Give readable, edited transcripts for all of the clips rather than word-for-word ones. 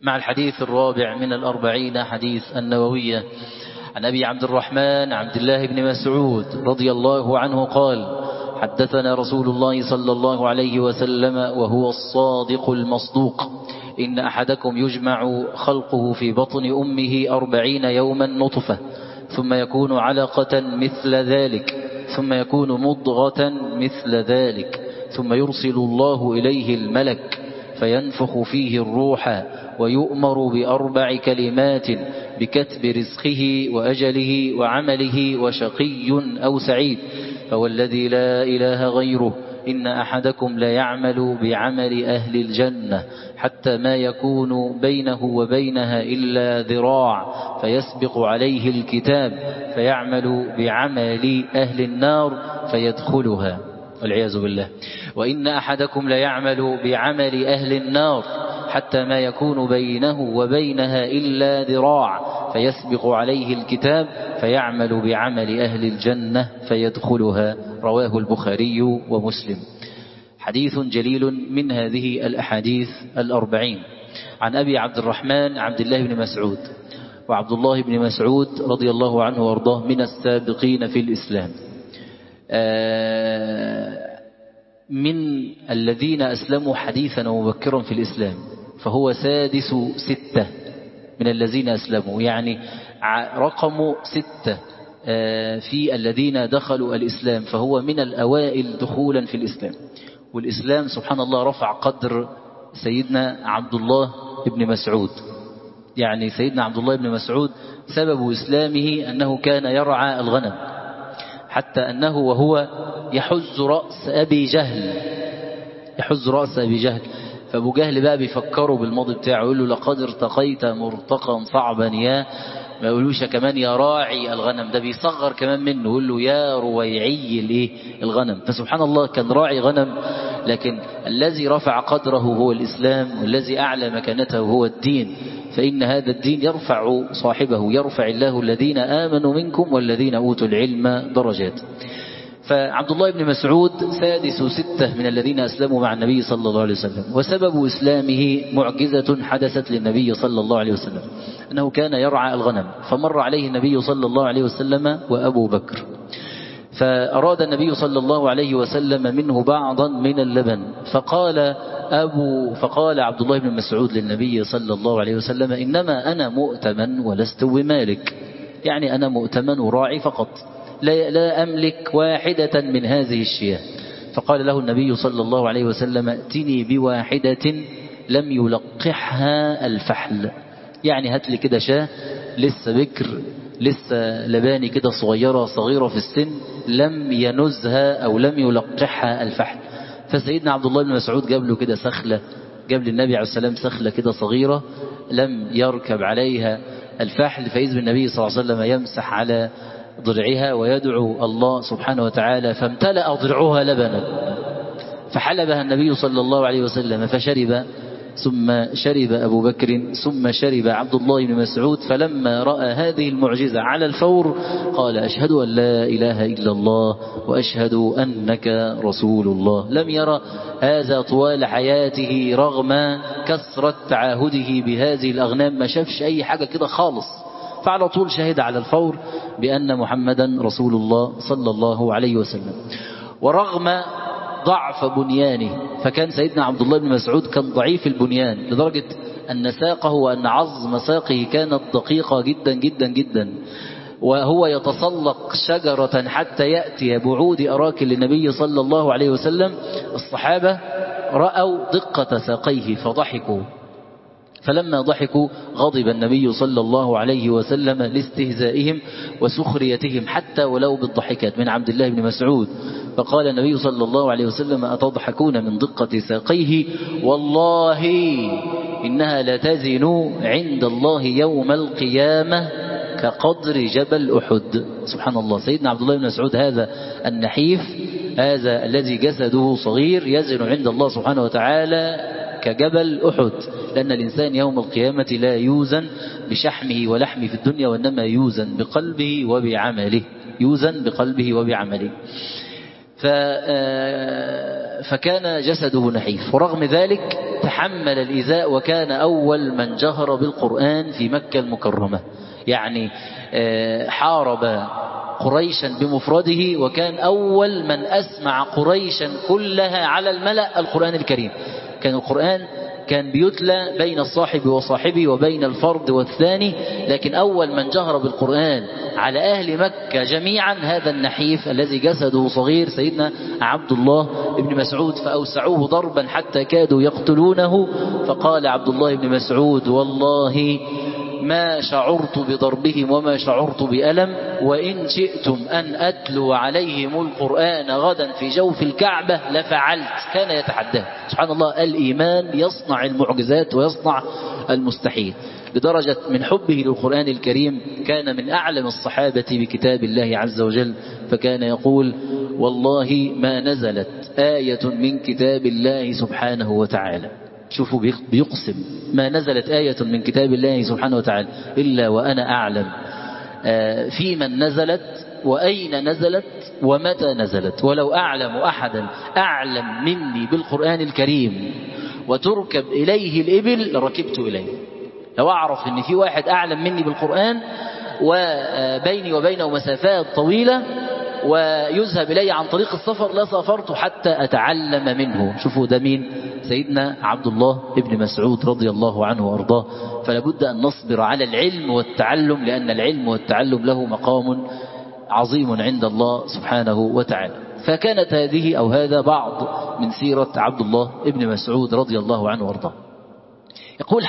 مع الحديث الرابع من 40 حديث النووية. عن أبي عبد الرحمن عبد الله بن مسعود رضي الله عنه قال: حدثنا رسول الله صلى الله عليه وسلم وهو الصادق المصدوق: إن أحدكم يجمع خلقه في بطن أمه 40 يوما نطفة، ثم يكون علقة مثل ذلك، ثم يكون مضغة مثل ذلك، ثم يرسل الله إليه الملك فينفخ فيه الروح، ويؤمر ب4 كلمات: بكتب رزقه وأجله وعمله وشقي أو سعيد. فوالذي لا إله غيره إن أحدكم ليعمل بعمل أهل الجنة حتى ما يكون بينه وبينها إلا ذراع، فيسبق عليه الكتاب فيعمل بعمل أهل النار فيدخلها والعياذ بالله. وإن أحدكم ليعمل بعمل أهل النار حتى ما يكون بينه وبينها إلا ذراع، فيسبق عليه الكتاب فيعمل بعمل أهل الجنة فيدخلها. رواه البخاري ومسلم. حديث جليل من هذه الأحاديث 40. عن أبي عبد الرحمن عبد الله بن مسعود. وعبد الله بن مسعود رضي الله عنه وارضاه من السابقين في الإسلام، من الذين أسلموا حديثا ومبكرا في الإسلام، فهو سادس 6 من الذين أسلموا، يعني رقم 6 في الذين دخلوا الإسلام، فهو من الأوائل دخولا في الإسلام. والإسلام سبحان الله رفع قدر سيدنا عبد الله بن مسعود. يعني سيدنا عبد الله بن مسعود سبب إسلامه أنه كان يرعى الغنم، حتى أنه وهو يحز رأس أبي جهل، فأبو جهل بقى بيفكروا بالماضي بتاعه، يقول له: لقد ارتقيت مرتقا صعبا، يا ما يقولوش كمان يا راعي الغنم، ده بيصغر كمان منه، يقول له يا رويعي الغنم. فسبحان الله كان راعي غنم، لكن الذي رفع قدره هو الإسلام، والذي أعلى مكانته هو الدين. فإن هذا الدين يرفع صاحبه، يرفع الله الذين آمنوا منكم والذين أوتوا العلم درجات. فعبد الله بن مسعود سادس 6 من الذين أسلموا مع النبي صلى الله عليه وسلم. وسبب إسلامه معجزة حدثت للنبي صلى الله عليه وسلم، أنه كان يرعى الغنم، فمر عليه النبي صلى الله عليه وسلم وأبو بكر، فأراد النبي صلى الله عليه وسلم منه بعضا من اللبن، فقال عبد الله بن مسعود للنبي صلى الله عليه وسلم: إنما أنا مؤتمن ولست بمالك، يعني أنا مؤتمن وراعي فقط، لا أملك واحدة من هذه الشياه. فقال له النبي صلى الله عليه وسلم: ائتني بواحدة لم يلقحها الفحل، يعني هات لي كده شاه لسه بكر، لسه لباني كده صغيرة في السن، لم ينزها أو لم يلقحها الفحل. فسيدنا عبد الله بن مسعود جاب له كده سخلة، جاب للنبي عليه السلام سخلة كده صغيرة لم يركب عليها الفحل، فإذ بالنبي صلى الله عليه وسلم يمسح على ضرعها ويدعو الله سبحانه وتعالى، فامتلأ ضرعها لبنا، فحلبها النبي صلى الله عليه وسلم، فشرب، ثم شرب أبو بكر، ثم شرب عبد الله بن مسعود. فلما رأى هذه المعجزة على الفور قال: أشهد أن لا إله إلا الله وأشهد أنك رسول الله. لم يرى هذا طوال حياته رغم كثرة تعاهده بهذه الأغنام، ما شافش أي حاجة كده خالص، فعلى طول شهد على الفور بأن محمدا رسول الله صلى الله عليه وسلم. ورغم ضعف بنيانه، فكان سيدنا عبد الله بن مسعود كان ضعيف البنيان لدرجة أن ساقه وأن عظم ساقه كانت دقيقة جدا جدا جدا، وهو يتسلق شجرة حتى يأتي بعود أراكل للنبي صلى الله عليه وسلم. الصحابة رأوا دقة ساقيه فضحكوا، فلما ضحكوا غضب النبي صلى الله عليه وسلم لاستهزائهم وسخريتهم حتى ولو بالضحكات من عبد الله بن مسعود. فقال النبي صلى الله عليه وسلم: أتضحكون من دقة ساقيه؟ والله إنها لتزن عند الله يوم القيامة كقدر جبل أحد. سبحان الله، سيدنا عبد الله بن مسعود هذا النحيف، هذا الذي جسده صغير، يزن عند الله سبحانه وتعالى كجبل أحد، لأن الإنسان يوم القيامة لا يوزن بشحمه ولحمه في الدنيا، وإنما يوزن بقلبه وبعمله. فكان جسده نحيف، ورغم ذلك تحمل الإيذاء وكان أول من جهر بالقرآن في مكة المكرمة. يعني حارب قريشا بمفرده، وكان أول من أسمع قريشا كلها على الملأ القرآن الكريم. كان القرآن كان بيتلى بين الصاحب وصاحبه وبين الفرد والثاني، لكن أول من جهر بالقرآن على أهل مكة جميعا هذا النحيف الذي جسده صغير سيدنا عبد الله بن مسعود. فأوسعوه ضربا حتى كادوا يقتلونه، فقال عبد الله بن مسعود: والله ما شعرت بضربهم وما شعرت بألم، وإن شئتم أن أتلو عليهم القرآن غدا في جوف الكعبة لفعلت. كان يتحداه. سبحان الله، الإيمان يصنع المعجزات ويصنع المستحيل. لدرجة من حبه للقرآن الكريم كان من أعلم الصحابة بكتاب الله عز وجل، فكان يقول: والله ما نزلت آية من كتاب الله سبحانه وتعالى. شوفوا بيقسم: ما نزلت آية من كتاب الله سبحانه وتعالى إلا وأنا أعلم في من نزلت وأين نزلت ومتى نزلت، ولو أعلم أحدا أعلم مني بالقرآن الكريم وتركب إليه الإبل لركبت إليه. لو أعرف أن في واحد أعلم مني بالقرآن وبيني وبينه مسافات طويلة ويذهب إلي عن طريق السفر لسافرت حتى أتعلم منه. شوفوا ده مين؟ سيدنا عبد الله بن مسعود رضي الله عنه وأرضاه. فلابد أن نصبر على العلم والتعلم، لأن العلم والتعلم له مقام عظيم عند الله سبحانه وتعالى. فكانت هذه أو هذا بعض من سيرة عبد الله بن مسعود رضي الله عنه وأرضاه. يقول: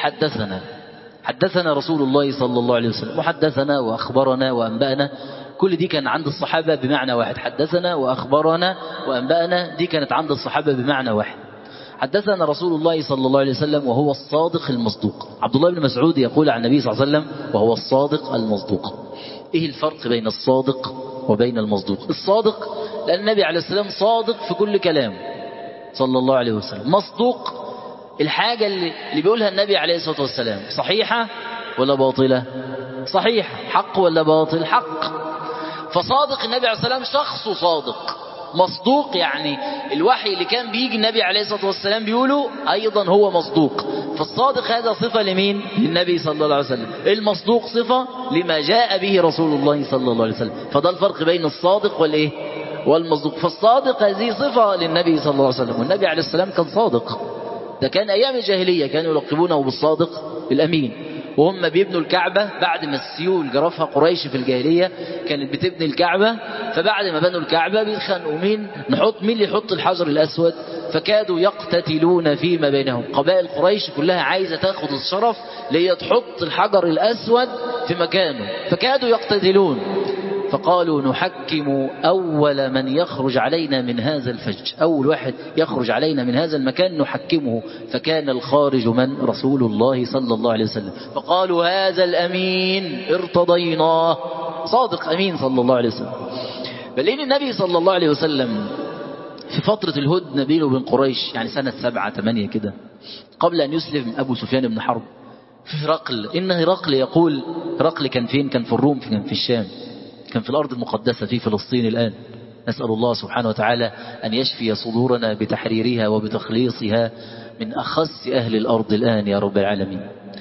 حدثنا رسول الله صلى الله عليه وسلم، وحدثنا وأخبرنا وأنبأنا، كل دي كان عند الصحابة بمعنى واحد. حدثنا وأخبرنا وأنبأنا دي كانت عند الصحابة بمعنى واحد. حدثنا رسول الله صلى الله عليه وسلم وهو الصادق المصدوق. عبد الله بن مسعود يقول عن النبي صلى الله عليه وسلم وهو الصادق المصدوق. ايه الفرق بين الصادق وبين المصدوق؟ الصادق لأن النبي عليه السلام صادق في كل كلام صلى الله عليه وسلم. مصدوق الحاجة اللي بيقولها النبي عليه الصلاة والسلام صحيحة ولا باطلة؟ صحيحة. حق ولا باطل؟ حق. فصادق النبي عليه السلام شخص صادق. مصدوق يعني الوحي اللي كان بيجي النبي عليه الصلاة والسلام بيقوله أيضا هو مصدوق. فالصادق هذا صفة لمين؟ للنبي صلى الله عليه وسلم. المصدوق صفة لما جاء به رسول الله صلى الله عليه وسلم. فده الفرق بين الصادق والإيه؟ والمصدوق. فالصادق هذه صفة للنبي صلى الله عليه وسلم، والنبي عليه السلام كان صادق. ده كان أيام الجاهلية كانوا يلقبونه بالصادق الأمين. وهم بيبنوا الكعبة بعد ما السيول جرفها قريش في الجاهلية، كانت بتبني الكعبة. فبعد ما بنوا الكعبة بيتخانقوا مين اللي يحط الحجر الأسود، فكادوا يقتتلون فيما بينهم. قبائل قريش كلها عايزة تاخد الشرف لهي تحط الحجر الأسود في مكانه، فكادوا يقتتلون. فقالوا: نحكم أول من يخرج علينا من هذا الفج، أول واحد يخرج علينا من هذا المكان نحكمه. فكان الخارج من؟ رسول الله صلى الله عليه وسلم. فقالوا: هذا الأمين ارتضيناه. صادق أمين صلى الله عليه وسلم. بل إن النبي صلى الله عليه وسلم في فترة الهدنة بينه وبين قريش، يعني سنة 7-8 كده، قبل أن يسلم أبو سفيان بن حرب، في هرقل. إن هرقل يقول، هرقل كان فين؟ كان في الروم، كان في الشام، كان في الأرض المقدسة في فلسطين الآن. نسأل الله سبحانه وتعالى أن يشفي صدورنا بتحريرها وبتخليصها من أخس أهل الأرض الآن يا رب العالمين.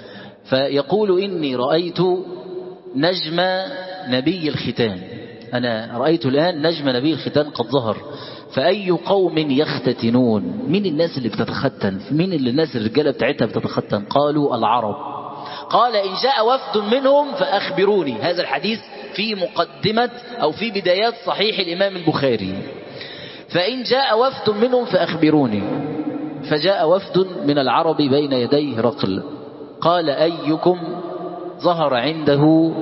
فيقول: إني رأيت نجم نبي الختان، أنا رأيت الآن نجم نبي الختان قد ظهر، فأي قوم يختتنون؟ مين الناس اللي بتتختن؟ مين اللي الناس الرجالة بتاعتها بتتختن؟ قالوا: العرب. قال: إن جاء وفد منهم فأخبروني. هذا الحديث في مقدمة أو في بدايات صحيح الإمام البخاري. فإن جاء وفد منهم فأخبروني. فجاء وفد من العرب بين يدي هرقل. قال: أيكم ظهر عنده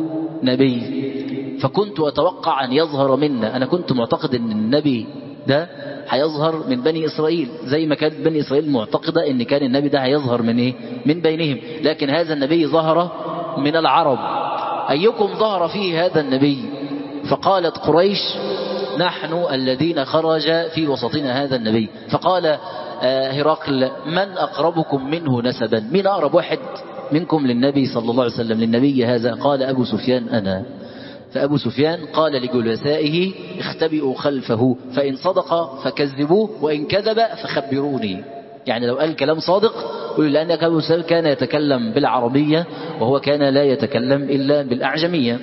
نبي؟ فكنت أتوقع أن يظهر منا. أنا كنت معتقد أن النبي ده هيظهر من بني إسرائيل، زي ما كانت بني إسرائيل معتقدة أن كان النبي ده هيظهر من إيه؟ من بينهم. لكن هذا النبي ظهر من العرب. أيكم ظهر فيه هذا النبي؟ فقالت قريش: نحن الذين خرج في وسطنا هذا النبي. فقال هرقل: من أقربكم منه نسبا؟ من أقرب واحد منكم للنبي صلى الله عليه وسلم، للنبي هذا؟ قال أبو سفيان: أنا. فأبو سفيان قال لجلسائه: اختبئوا خلفه، فإن صدق فكذبوه وإن كذب فخبروني. يعني لو قال كلام صادق يقول لأن أبو سفيان كان يتكلم بالعربية وهو كان لا يتكلم إلا بالأعجمية.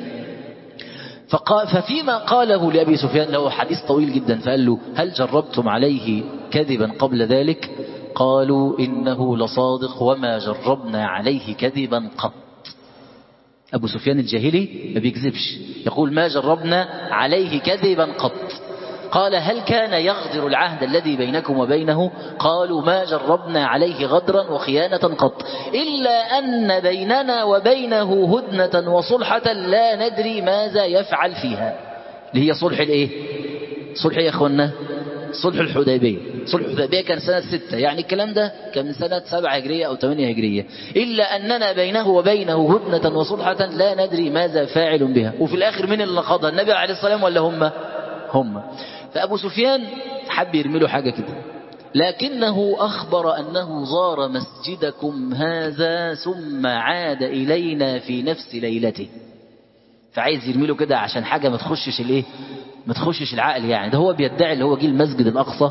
ففيما قاله لأبي سفيان له حديث طويل جدا، فقال له هل جربتم عليه كذبا قبل ذلك؟ قالوا إنه لصادق وما جربنا عليه كذبا قط. أبو سفيان الجاهلي ما بيكذبش، يقول ما جربنا عليه كذبا قط. قال هل كان يغدر العهد الذي بينكم وبينه؟ قالوا ما جربنا عليه غدرا وخيانة قط، إلا أن بيننا وبينه هدنة وصلحة لا ندري ماذا يفعل فيها، اللي هي صلح الايه؟ صلح يا اخوانا، صلح الحديبية. صلح الحديبية كان سنة 6، يعني الكلام ده كان من سنة 7 هجرية أو 8 هجرية. إلا أننا بينه وبينه هدنة وصلحة لا ندري ماذا فاعل بها. وفي الآخر من اللي قضى؟ النبي عليه الصلاة والسلام ولا هم؟ فأبو سفيان حب يرمي له حاجة كده، لكنه أخبر أنه زار مسجدكم هذا ثم عاد إلينا في نفس ليلته. فعايز يرمي له كده عشان حاجة ما تخشش الايه، ما تخشش العقل. يعني ده هو بيدعي اللي هو جه المسجد الأقصى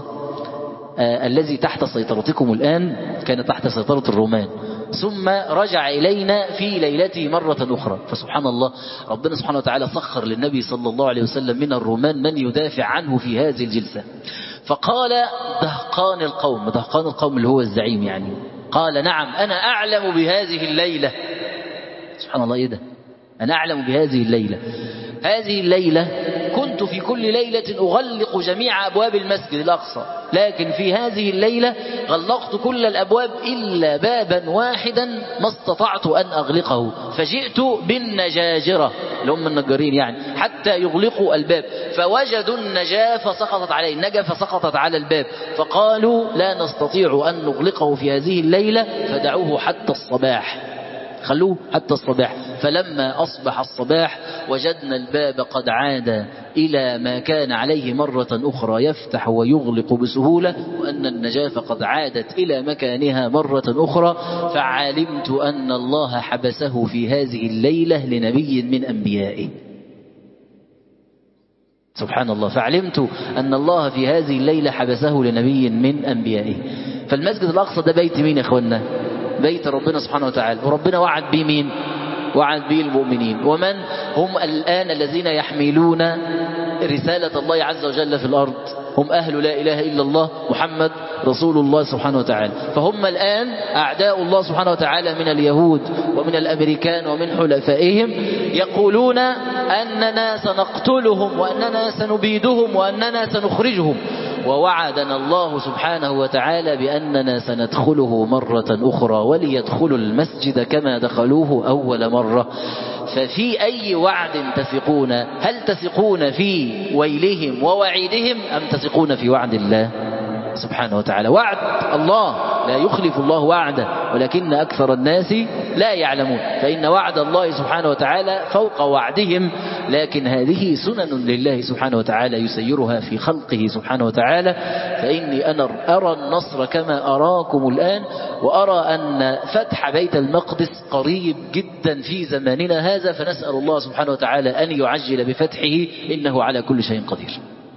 الذي تحت سيطرتكم الآن، كان تحت سيطرة الرومان، ثم رجع إلينا في ليلته مرة أخرى. فسبحان الله، ربنا سبحانه وتعالى سخر للنبي صلى الله عليه وسلم من الرومان من يدافع عنه في هذه الجلسة. فقال دهقان القوم اللي هو الزعيم يعني، قال نعم أنا أعلم بهذه الليلة. سبحان الله، إيه ده؟ أنا أعلم بهذه الليلة. هذه الليلة كنت في كل ليلة أغلق جميع أبواب المسجد الأقصى، لكن في هذه الليلة غلقت كل الأبواب إلا بابا واحدا ما استطعت أن أغلقه، فجئت بالنجاجرة اللي هم النجارين يعني حتى يغلقوا الباب، فوجدوا النجاة فسقطت عليه، النجاة فسقطت على الباب، فقالوا لا نستطيع أن نغلقه في هذه الليلة فدعوه حتى الصباح، خلوه حتى الصباح. فلما أصبح الصباح وجدنا الباب قد عاد إلى ما كان عليه مرة أخرى، يفتح ويغلق بسهولة، وأن النجاة قد عادت إلى مكانها مرة أخرى، فعلمت أن الله حبسه في هذه الليلة لنبي من أنبيائه. سبحان الله، فعلمت أن الله في هذه الليلة حبسه لنبي من أنبيائه. فالمسجد الأقصى ده بيت مين يا أخوانا؟ بيت ربنا سبحانه وتعالى، وربنا وعد به مين؟ وعد به المؤمنين. ومن هم الآن الذين يحملون رسالة الله عز وجل في الأرض؟ هم أهل لا إله إلا الله محمد رسول الله سبحانه وتعالى. فهم الآن أعداء الله سبحانه وتعالى من اليهود ومن الأمريكان ومن حلفائهم، يقولون أننا سنقتلهم وأننا سنبيدهم وأننا سنخرجهم، ووعدنا الله سبحانه وتعالى بأننا سندخله مرة أخرى وليدخلوا المسجد كما دخلوه أول مرة. ففي أي وعد تثقون؟ هل تثقون في ويلهم ووعيدهم أم تثقون في وعد الله سبحانه وتعالى؟ وعد الله لا يخلف الله وعده، ولكن أكثر الناس لا يعلمون. فإن وعد الله سبحانه وتعالى فوق وعدهم، لكن هذه سنن لله سبحانه وتعالى يسيرها في خلقه سبحانه وتعالى. فإني أنا أرى النصر كما أراكم الآن، وأرى أن فتح بيت المقدس قريب جدا في زماننا هذا، فنسأل الله سبحانه وتعالى أن يعجل بفتحه، إنه على كل شيء قدير.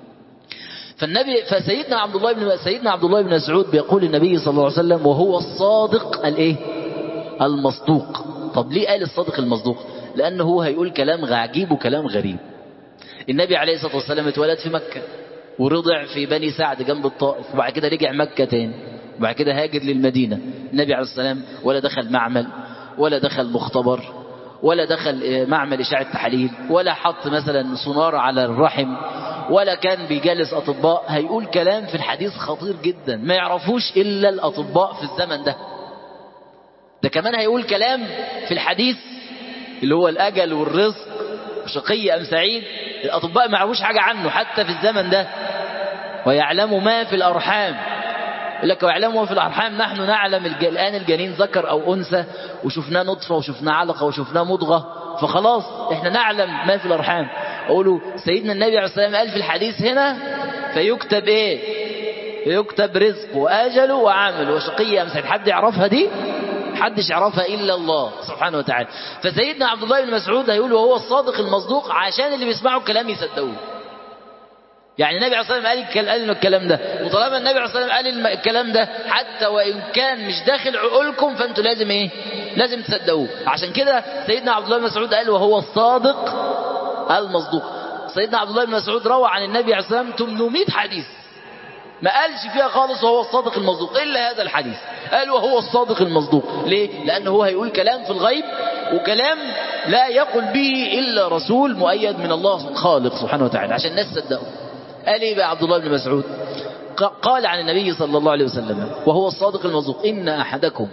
فسيدنا عبد الله بن مسعود بيقول النبي صلى الله عليه وسلم وهو الصادق المصدوق. طب ليه قال الصادق المصدوق؟ لأنه هو هيقول كلام عجيب وكلام غريب. النبي عليه الصلاة والسلام اتولد في مكة ورضع في بني سعد جنب الطائف، وبعد كده رجع مكة تاني، وبعد كده هاجر للمدينة. النبي عليه الصلاة والسلام ولا دخل معمل ولا دخل مختبر ولا دخل معمل إشاعة تحاليل ولا حط مثلا سونار على الرحم ولا كان بيجالس أطباء. هيقول كلام في الحديث خطير جدا ما يعرفوش إلا الأطباء في الزمن ده كمان هيقول كلام في الحديث اللي هو الأجل والرزق وشقي أم سعيد، الأطباء ما يعرفوش حاجة عنه حتى في الزمن ده. ويعلم ما في الأرحام، يقول لك ويعلم ما في الأرحام، نحن نعلم الآن الجنين ذكر أو أنثى، وشفناه نطفة وشفناه علقة وشفناه مضغة، فخلاص احنا نعلم ما في الأرحام. أقولوا سيدنا النبي عليه الصلاة والسلام قال في الحديث هنا فيكتب ايه؟ يكتب رزق وأجل وعمل وشقي أم سعيد. حد يعرفها دي؟ محدش يعرفها إلا الله سبحانه وتعالى. فسيدنا عبد الله بن مسعود هيقول وهو الصادق المصدوق عشان اللي بيسمعوا الكلام يصدقوه. يعني النبي عليه الصلاة والسلام قال الكلام ده، وطالما النبي عليه الصلاة والسلام قال الكلام ده حتى وإن كان مش داخل عقولكم فأنتوا لازم إيه؟ لازم تصدقوه. عشان كده سيدنا عبد الله بن مسعود قال وهو الصادق المصدوق. سيدنا عبد الله بن مسعود روى عن النبي عليه الصلاة والسلام 800 حديث، ما قالش فيها خالص وهو الصادق المصدوق إلا هذا الحديث، قال وهو الصادق المصدوق. ليه؟ لأنه هو هيقول كلام في الغيب وكلام لا يقول به إلا رسول مؤيد من الله خالق سبحانه وتعالى عشان الناس صدقوا. قال ايه بقى عبد الله بن مسعود؟ قال عن النبي صلى الله عليه وسلم وهو الصادق المصدوق إن أحدكم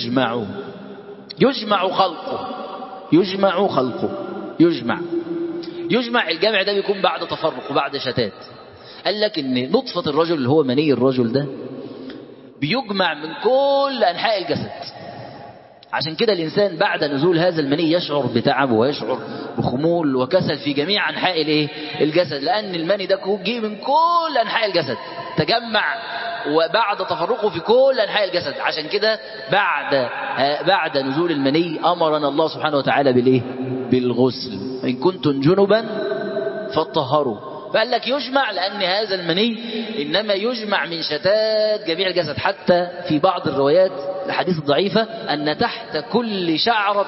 يجمع خلقه يجمع الجمع ده بيكون بعد تفرق وبعد شتات. قال لك ان نطفة الرجل اللي هو مني الرجل ده بيجمع من كل أنحاء الجسد. عشان كده الإنسان بعد نزول هذا المني يشعر بتعب ويشعر بخمول وكسل في جميع أنحاء الجسد، لأن المني ده جه من كل أنحاء الجسد تجمع وبعد تفرقه في كل أنحاء الجسد. عشان كده بعد نزول المني أمرنا الله سبحانه وتعالى بالغسل، إن كنتم جنبا فاطهروا. فقال لك يجمع لأن هذا المني إنما يجمع من شتات جميع الجسد، حتى في بعض الروايات الحديث الضعيفة أن تحت كل شعرة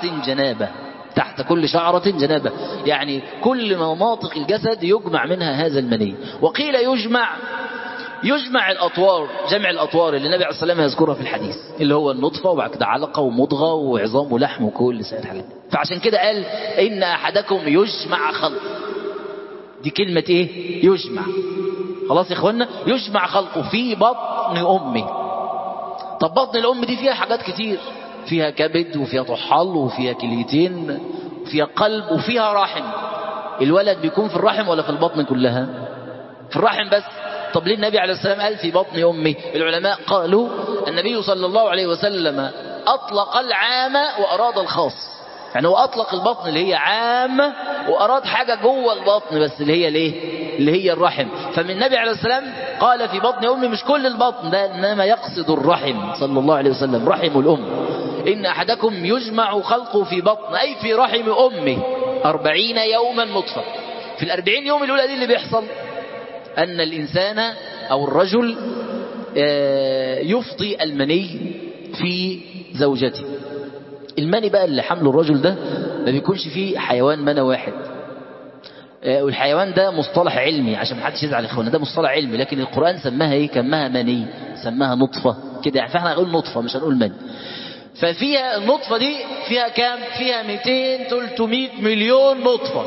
جنابة، يعني كل مناطق الجسد يجمع منها هذا المني. وقيل يجمع الأطوار، جمع الأطوار اللي النبي عليه الصلاة والسلام يذكرها في الحديث، اللي هو النطفة وبعد كده علقة ومضغة وعظام ولحم وكل سائر الحاجات. فعشان كده قال إن أحدكم يجمع خلقه. دي كلمة ايه؟ يجمع. خلاص يا اخوانا، يجمع خلقه في بطن امه. طب بطن الام دي فيها حاجات كتير، فيها كبد وفيها طحال وفيها كليتين وفيها قلب وفيها رحم. الولد بيكون في الرحم ولا في البطن كلها؟ في الرحم بس. طب ليه النبي عليه السلام قال في بطن امه؟ العلماء قالوا النبي صلى الله عليه وسلم اطلق العام واراد الخاص. يعني هو أطلق البطن اللي هي عامة وأراد حاجة جوه البطن بس اللي هي الرحم. فمن النبي عليه السلام قال في بطن أمي مش كل البطن ده، إنما يقصد الرحم صلى الله عليه وسلم، رحم الأم. إن أحدكم يجمع خلقه في بطن أي في رحم أمه 40 يوما نطفة. في 40 يوم الأولى دي اللي بيحصل أن الإنسان أو الرجل يفضي المني في زوجته. المني بقى اللي حمله الرجل ده ما بيكونش فيه حيوان منى واحد، والحيوان ده مصطلح علمي عشان ما حدش يزعل اخوانا، ده مصطلح علمي، لكن القرآن سماها ايه؟ سماها مني، سماها نطفة كده يعني، فاحنا هنقول نطفة مش هنقول مني. ففيها النطفة دي فيها كام؟ فيها 200-300 مليون نطفة،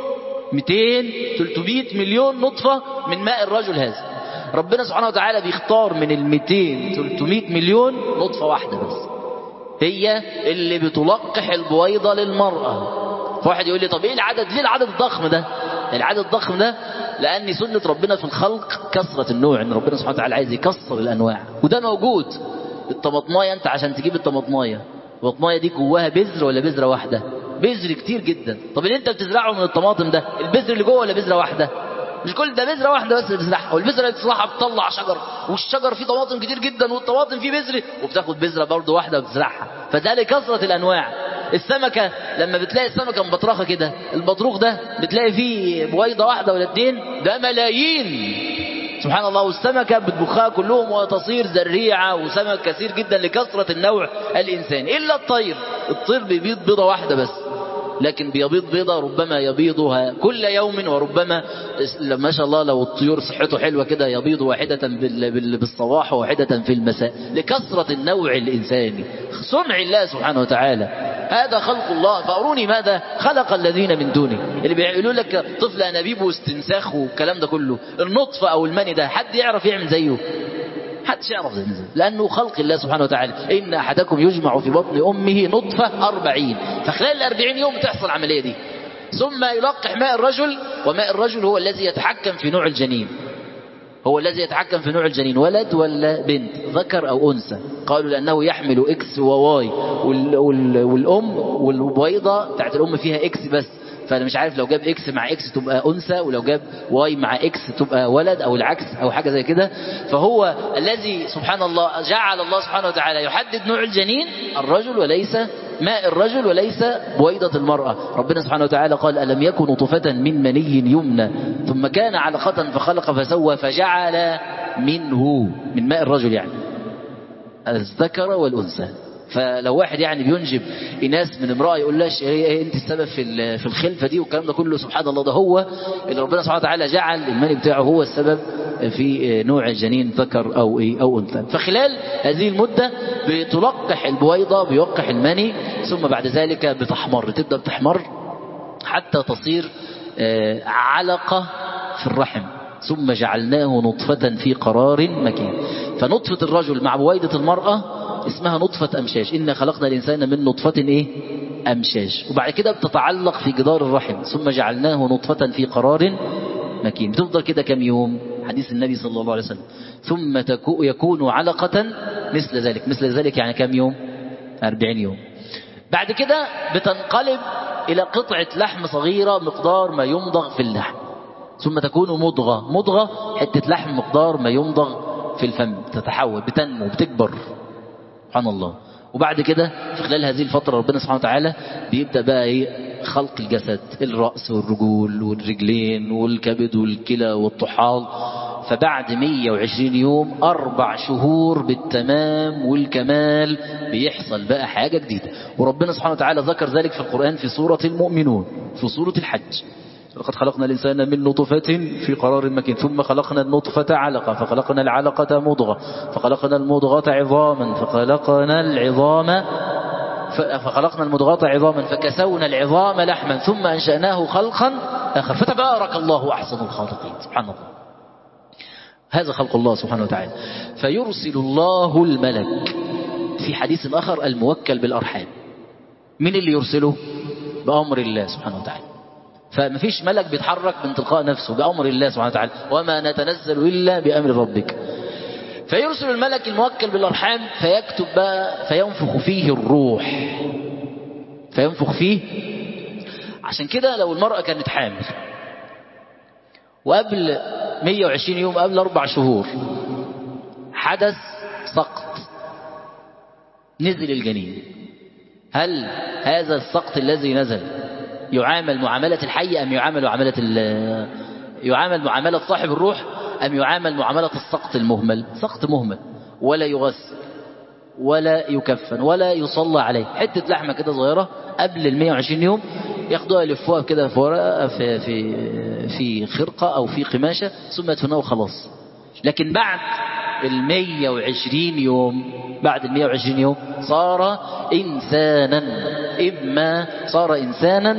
200-300 مليون نطفة من ماء الرجل هذا. ربنا سبحانه وتعالى بيختار من 200-300 مليون نطفة واحدة بس هي اللي بتلقح البويضة للمرأة. فواحد يقول لي طب ايه العدد؟ ليه العدد الضخم ده؟ العدد الضخم ده لأن سنة ربنا في الخلق كثرة النوع، ان ربنا سبحانه وتعالى عايز يكسر الأنواع، وده موجود. الطماطماية انت عشان تجيب الطماطماية دي جواها بذر ولا بذرة واحدة؟ بذر كتير جدا. طب اللي انت بتزرعه من الطماطم ده البذر اللي جوه ولا بذرة واحدة؟ مش كل ده بذرة واحدة بس اللي بتزرعها، والبذرة اللي بتزرعها بتطلع شجر، والشجر فيه طماطم كتير جدا، والطماطم فيه بذر، وبتاخد بذرة برضه واحدة وبتزرعها. فده لكثرة الأنواع. السمكة لما بتلاقي السمكة مبطرخة كده، البطروخ ده بتلاقي فيه بويضة واحدة ولا اتنين، ده ملايين سبحان الله. والسمكة بتبخها كلهم وتصير زريعة وسمك كثير جدا لكثرة النوع الإنساني. إلا الطير بيبيض بيضة واحدة بس، لكن بيبيض بيضة ربما يبيضها كل يوم، وربما ما شاء الله لو الطيور صحته حلوة كده يبيض واحدة بالصباح وواحدة في المساء، لكثرة النوع الإنساني. صنع الله سبحانه وتعالى، هذا خلق الله. فأروني ماذا خلق الذين من دونه. اللي بيقولوا لك طفل أنابيب واستنساخ والكلام ده كله، النطفة أو المني ده حد يعرف يعمل زيه؟ حدش يعرف زيه، لأنه خلق الله سبحانه وتعالى. إن أحدكم يجمع في بطن أمه نطفة 40. فخلال 40 يوم تحصل العملية دي، ثم يلقح ماء الرجل. وماء الرجل هو الذي يتحكم في نوع الجنين، ولد ولا بنت، ذكر أو أنثى. قالوا لأنه يحمل إكس وواي، والأم والبويضة بتاعت الأم فيها إكس بس، فأنا مش عارف لو جاب إكس مع إكس تبقى أنثى، ولو جاب واي مع إكس تبقى ولد، أو العكس أو حاجة زي كده. فهو الذي سبحان الله جعل الله سبحانه وتعالى يحدد نوع الجنين الرجل وليس ماء الرجل وليس بويضة المرأة. ربنا سبحانه وتعالى قال ألم يكن نطفة من مني يمنى ثم كان علقة فخلق فسوى فجعل منه، من ماء الرجل يعني الذكر والأنثى. فلو واحد يعني بينجب إناث من امرأة يقول لها انت السبب في الخلفة دي والكلام ده كله، سبحان الله، ده هو اللي ربنا سبحانه وتعالى جعل المني بتاعه هو السبب في نوع الجنين ذكر أو أنثى. فخلال هذه المدة بتلقح البويضة، بيوقح المني، ثم بعد ذلك بتحمر، تبدأ بتحمر حتى تصير علقة في الرحم، ثم جعلناه نطفة في قرار مكين. فنطفة الرجل مع بويضة المرأة اسمها نطفة أمشاج، إنا خلقنا الإنسان من نطفة أمشاج. وبعد كده بتتعلق في جدار الرحم، ثم جعلناه نطفة في قرار مكين. بتفضل كده كم يوم، حديث النبي صلى الله عليه وسلم، ثم يكون علقة مثل ذلك يعني كم يوم، 40 يوم. بعد كده بتنقلب إلى قطعة لحم صغيرة مقدار ما يمضغ في اللحم، ثم تكون مضغة حتة لحم مقدار ما يمضغ في الفم، تتحول، بتنمو، بتكبر، سبحان الله. وبعد كده في خلال هذه الفترة ربنا سبحانه وتعالى بيبدأ بقى خلق الجسد، الرأس والرجول والرجلين والكبد والكلى والطحال. فبعد 120 يوم 4 شهور بالتمام والكمال بيحصل بقى حاجة جديدة. وربنا سبحانه وتعالى ذكر ذلك في القرآن في سورة المؤمنون، في سورة الحج، لقد خلقنا الإنسان من نطفة في قرار مكين ثم خلقنا النطفة علقة فخلقنا العلقة مضغة فخلقنا المضغة عظاما فخلقنا المضغة عظاما فكسونا العظام لحما ثم أنشأناه خلقا آخر فتبارك الله أحسن الخالقين. سبحان الله، هذا خلق الله سبحانه وتعالى. فيرسل الله الملك، في حديث آخر الموكل بالأرحام. من اللي يرسله؟ بأمر الله سبحانه وتعالى. فما فيش ملك بيتحرك من تلقاء نفسه، بأمر الله سبحانه وتعالى، وما نتنزل إلا بأمر ربك. فيرسل الملك الموكل بالأرحام فيكتب بقى، فينفخ فيه الروح، فينفخ فيه. عشان كده لو المرأة كانت حامل وقبل 120 يوم، قبل 4 شهور، حدث سقط، نزل الجنين، هل هذا السقط الذي نزل يعامل معاملة الحي أم يعامل معاملة صاحب الروح، أم يعامل معاملة السقط المهمل؟ سقط مهمل، ولا يغسل ولا يكفن ولا يصلى عليه، حتة لحمة كده صغيرة قبل 120 يوم ياخدوها يلفوها كده في ورقة في خرقة أو في قماشة ثم يدفنوها وخلاص. لكن بعد 120 يوم، بعد 120 يوم صار إنسانا، إما صار إنسانا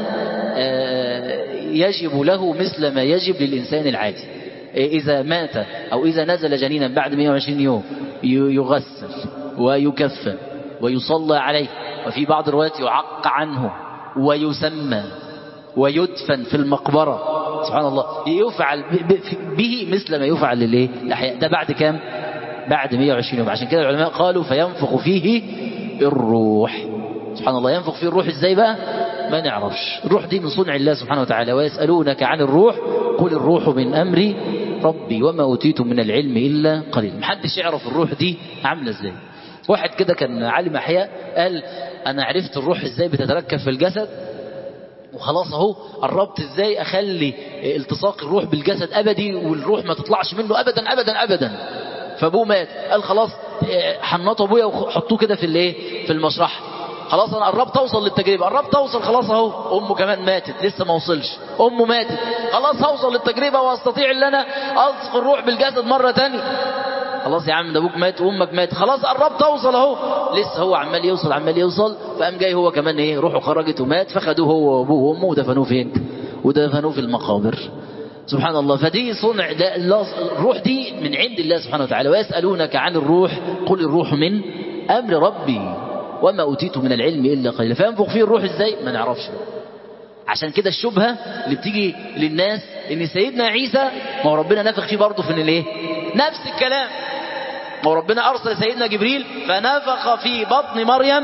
يجب له مثل ما يجب للإنسان العادي. إذا مات أو إذا نزل جنينا بعد 120 يوم يغسل ويكفن ويصلى عليه، وفي بعض الروايات يعق عنه ويسمى ويدفن في المقبرة. سبحان الله، يفعل به مثل ما يفعل للأحياء. ده بعد كام؟ بعد 120 يوم. عشان كده العلماء قالوا فينفخ فيه الروح. سبحان الله، ينفخ فيه الروح ازاي بقى؟ ما نعرفش. الروح دي من صنع الله سبحانه وتعالى. ويسألونك عن الروح قل الروح من أمر ربي وما أوتيتم من العلم إلا قليل. محدش يعرف الروح دي عاملة ازاي. واحد كده كان عالم أحياء قال أنا عرفت الروح ازاي بتتركب في الجسد، وخلاص اهو قربت ازاي اخلي التصاق الروح بالجسد ابدي والروح ما تطلعش منه ابدا ابدا ابدا. فابوه مات، قال خلاص حنطوا ابويا وحطوه كده في المشرحه. خلاص انا قربت اوصل للتجربه، قربت اوصل خلاص اهو. امه كمان ماتت، لسه ما وصلش. امه ماتت، خلاص هوصل للتجربه واستطيع ان انا الصق الروح بالجسد مره ثانيه. خلاص يا عم ده ابوك مات وامك مات، خلاص قربت اوصل اهو. لسه هو عمال يوصل فقام جاي هو كمان روحه خرجت ومات. فخدوه هو وابوه وامه ودفنوه فين؟ ودفنوه في المقابر. سبحان الله. فدي صنع الروح دي من عند الله سبحانه وتعالى. ويسألونك عن الروح قل الروح من أمر ربي وما أوتيت من العلم إلا قليلا. فينفخ فيه الروح ازاي؟ ما نعرفش. عشان كده الشبهة اللي بتيجي للناس ان سيدنا عيسى ما هو ربنا نفخ فيه برضه في نفس الكلام. ما هو ربنا أرسل سيدنا جبريل فنفخ في بطن مريم.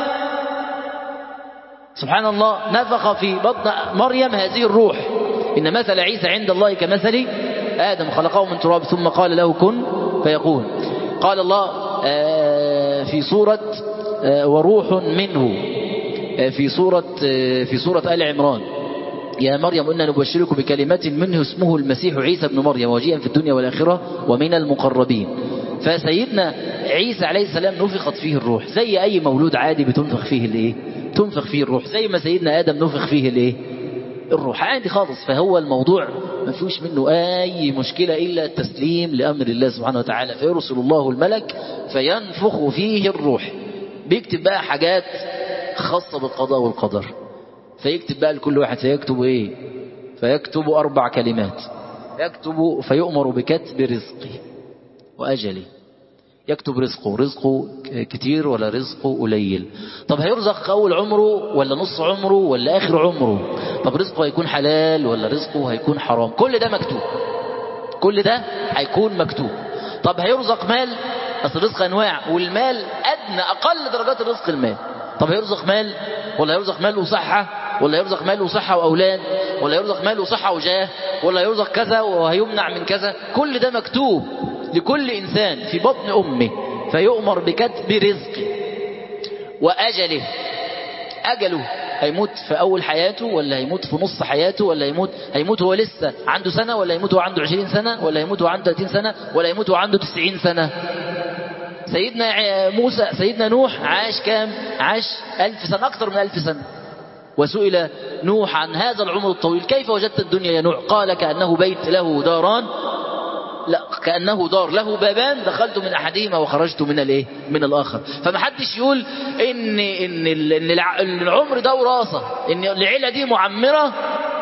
سبحان الله، نفخ في بطن مريم هذه الروح. إن مثل عيسى عند الله كمثل آدم خلقه من تراب ثم قال له كن فيكون. قال الله في سورة وروح منه في سورة آل عمران: يا مريم إنا نبشرك بكلمات منه اسمه المسيح عيسى ابن مريم وجيئا في الدنيا والآخرة ومن المقربين. فسيدنا عيسى عليه السلام نفخت فيه الروح زي أي مولود عادي بتنفخ فيه الإيه؟ تنفخ فيه الروح، زي ما سيدنا آدم نفخ فيه الإيه؟ الروح، عادي خالص. فهو الموضوع ما فيهوش منه أي مشكلة إلا التسليم لأمر الله سبحانه وتعالى. فيرسل الله الملك فينفخ فيه الروح، بيكتب بقى حاجات خاصة بالقضاء والقدر. فيكتب بقى لكل واحد، فيكتب إيه؟ فيكتب 4 كلمات، يكتب فيؤمر بكتب رزقه وأجله. يكتب رزقه كتير ولا رزقه قليل. طب هيرزق أول عمره ولا نص عمره ولا آخر عمره؟ طب رزقه هيكون حلال ولا رزقه هيكون حرام؟ كل ده مكتوب، كل ده هيكون مكتوب. طب هيرزق مال، أصل الرزق أنواع، والمال أدنى أقل درجات الرزق المال. طب هيرزق مال ولا هيرزق مال وصحة ولا يرزق مال وصحة وأولاد ولا يرزق مال وصحة وجاه ولا يرزق كذا وهيمنع من كذا؟ كل ده مكتوب لكل إنسان في بطن أمه. فيؤمر بكتب رزقه وأجله. أجله هيموت في أول حياته ولا هيموت في نص حياته ولا هيموت هو لسه عنده سنة ولا هيموت هو عنده 20 سنة ولا هيموت هو عنده 30 سنة ولا هيموت هو عنده 90 سنة؟ سيدنا نوح عاش كام؟ عاش 1000 سنة، أكثر من 1000 سنة. وسئل نوح عن هذا العمر الطويل: كيف وجدت الدنيا يا نوح؟ قال: كأنه بيت له داران، لا، كأنه دار له بابان، دخلت من أحدهما وخرجت من الايه؟ من الآخر. فما حدش يقول إن العمر ده وراثة، إن العيلة دي معمرة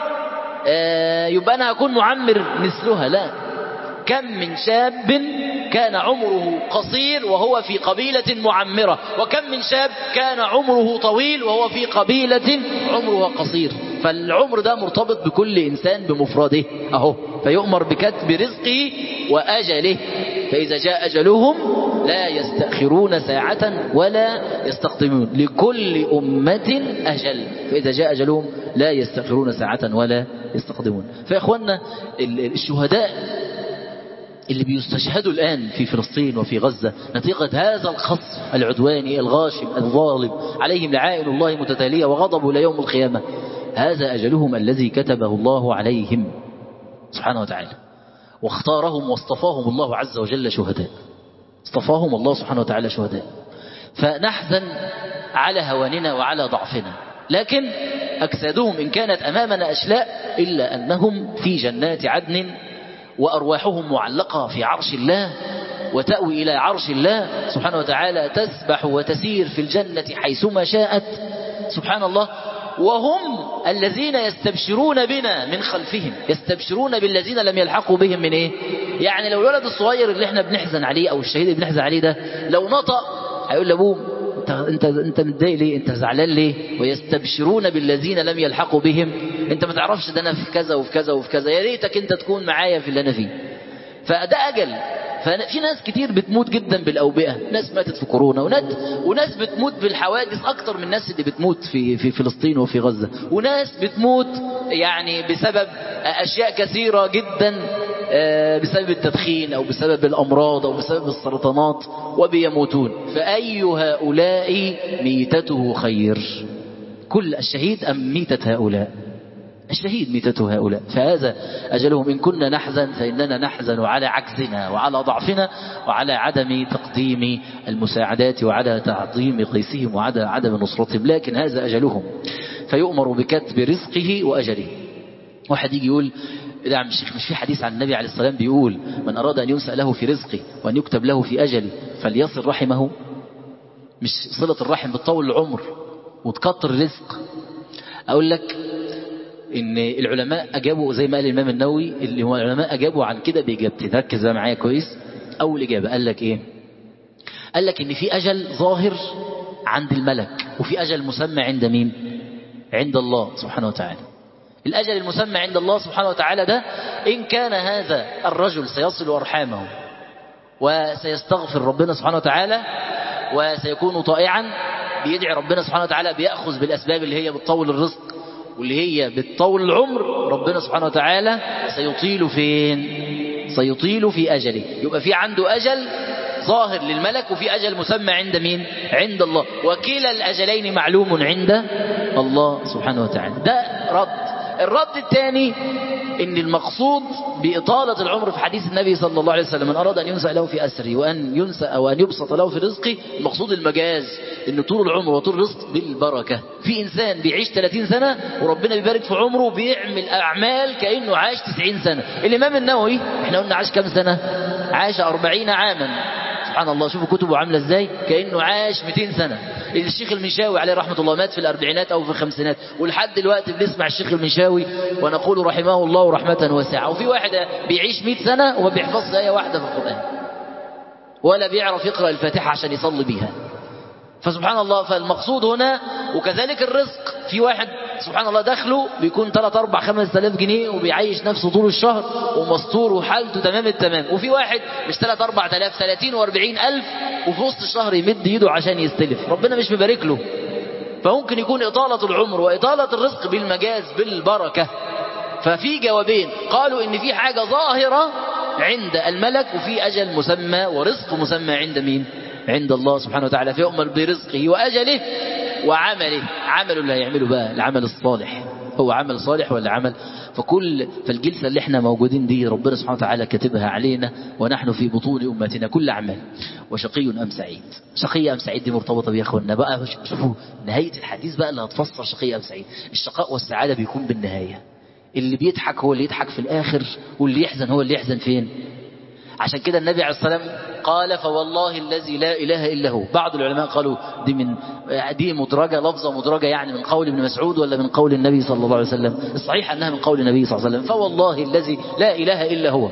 يبقى أنا هكون معمر مثلها. لا، كم من شاب كان عمره قصير وهو في قبيلة معمرة، وكم من شاب كان عمره طويل وهو في قبيلة عمرها قصير. فالعمر ده مرتبط بكل إنسان بمفرده أهو. فيؤمر بكتب رزقه وأجله، فإذا جاء أجلهم لا يستأخرون ساعة ولا يستقدمون. لكل أمة أجل، فإذا جاء أجلهم لا يستأخرون ساعة ولا يستقدمون. فيا إخواننا، الشهداء اللي بيستشهدوا الآن في فلسطين وفي غزة نتيجة هذا القصف العدواني الغاشم الظالم عليهم لعائن الله متتالية وغضبه إلى يوم القيامة، هذا أجلهم الذي كتبه الله عليهم سبحانه وتعالى، واختارهم واصطفاهم الله عز وجل شهداء، اصطفاهم الله سبحانه وتعالى شهداء. فنحزن على هواننا وعلى ضعفنا، لكن أجسادهم إن كانت أمامنا أشلاء إلا أنهم في جنات عدن، وأرواحهم معلقة في عرش الله وتأوي إلى عرش الله سبحانه وتعالى، تسبح وتسير في الجنة حيثما شاءت سبحان الله. وهم الذين يستبشرون بنا من خلفهم، يستبشرون بالذين لم يلحقوا بهم من إيه؟ يعني لو الولد الصغير اللي احنا بنحزن عليه أو الشهيد اللي بنحزن عليه ده لو نطق هيقول لأبوه: انت متضايق ليه؟ انت زعلان ليه؟ ويستبشرون بالذين لم يلحقوا بهم. انت ما تعرفش ده انا في كذا وفي كذا وفي كذا، يا ريتك انت تكون معايا في اللي انا فيه. فده اجل. ففي ناس كتير بتموت جدا بالاوبئه، ناس ماتت في كورونا، وناس بتموت بالحوادث اكتر من الناس اللي بتموت في فلسطين وفي غزه، وناس بتموت يعني بسبب اشياء كثيره جدا، بسبب التدخين او بسبب الامراض او بسبب السرطانات وبيموتون. فاي هؤلاء ميتته خير؟ كل الشهيد ام ميتة هؤلاء؟ الشهيد ميتته هؤلاء. فهذا أجلهم. إن كنا نحزن فإننا نحزن على عجزنا وعلى ضعفنا وعلى عدم تقديم المساعدات وعلى تعظيم قيسهم وعلى عدم نصرتهم، لكن هذا أجلهم. فيؤمر بكتب رزقه وأجله. واحد يجي يقول: لا يا الشيخ، مش في حديث عن النبي عليه الصلاة والسلام بيقول: من أراد أن ينسأ له في رزقه وأن يكتب له في أجله فليصل رحمه؟ مش صلة الرحم بتطول العمر وتكتر الرزق؟ أقول لك إن العلماء أجابوا زي ما قال الإمام النووي، اللي هو العلماء أجابوا عن كده بإجابتين، ركز بقى معايا كويس. أول إجابة قال لك إيه؟ قال لك إن في أجل ظاهر عند الملك وفي أجل مسمى عند مين؟ عند الله سبحانه وتعالى. الأجل المسمى عند الله سبحانه وتعالى ده إن كان هذا الرجل سيصل أرحامه وسيستغفر ربنا سبحانه وتعالى وسيكون طائعا بيدعي ربنا سبحانه وتعالى، بيأخذ بالأسباب اللي هي بتطول الرزق واللي هي بتطول العمر، ربنا سبحانه وتعالى سيطيل فين؟ سيطيل في أجله. يبقى في عنده أجل ظاهر للملك وفي أجل مسمى عند مين؟ عند الله، وكلا الأجلين معلوم عند الله سبحانه وتعالى. ده رد. الرد الثاني إن المقصود بإطالة العمر في حديث النبي صلى الله عليه وسلم: من أراد أن ينسأ له في أسره وأن ينسأ أو أن يبسط له في رزقه. المقصود المجاز، إن طول العمر وطول الرزق بالبركة. في إنسان بيعيش 30 سنة وربنا بيبارك في عمره وبيعمل أعمال كأنه عاش 90 سنة. الإمام النووي احنا قلنا عاش كم سنة؟ عاش 40 عاما. سبحان الله، شوفوا كتبه عاملة ازاي، كأنه عاش 200 سنة. الشيخ المنشاوي عليه رحمة الله مات في الأربعينات أو في الخمسينات، ولحد دلوقتي بنسمع الشيخ المنشاوي ونقول رحمه الله رحمة واسعة. وفي واحد بيعيش 100 سنة وما بيحفظش آية واحدة في القرآن، ولا بيعرف يقرأ الفاتحة عشان يصلي بيها. فسبحان الله، فالمقصود هنا. وكذلك الرزق، في واحد سبحان الله دخله بيكون 3 4 5,000 جنيه وبيعيش نفسه طول الشهر ومستور وحالته تمام التمام، وفي واحد مش 3 4,000 30 و40 ألف وفي وسط الشهر يمد ايده عشان يستلف، ربنا مش مبارك له. فممكن يكون إطالة العمر وإطالة الرزق بالمجاز بالبركة. ففي جوابين، قالوا إن في حاجة ظاهرة عند الملك وفي أجل مسمى ورزق مسمى عند مين؟ عند الله سبحانه وتعالى، فيؤمر برزقه وأجله وعمله. عمله اللي هيعمله بقى العمل الصالح، هو عمل صالح ولا عمل. فالجلسة اللي احنا موجودين دي ربنا سبحانه وتعالى كتبها علينا ونحن في بطون أمتنا كل أعمال. وشقي أم سعيد، شقي أم سعيد دي مرتبطة بيا أخوانا بقى. شوفوا نهاية الحديث بقى اللي هتفسر شقي أم سعيد. الشقاء والسعادة بيكون بالنهاية. اللي بيضحك هو اللي يضحك في الآخر، واللي يحزن هو اللي يحزن فين؟ عشان كده النبي عليه الصلاة والسلام قال: فوالله الذي لا إله إلا هو. بعض العلماء قالوا دي مدرجة، لفظة مدرجة، يعني من قول ابن مسعود ولا من قول النبي صلى الله عليه وسلم. الصحيح أنها من قول النبي صلى الله عليه وسلم: فوالله الذي لا إله إلا هو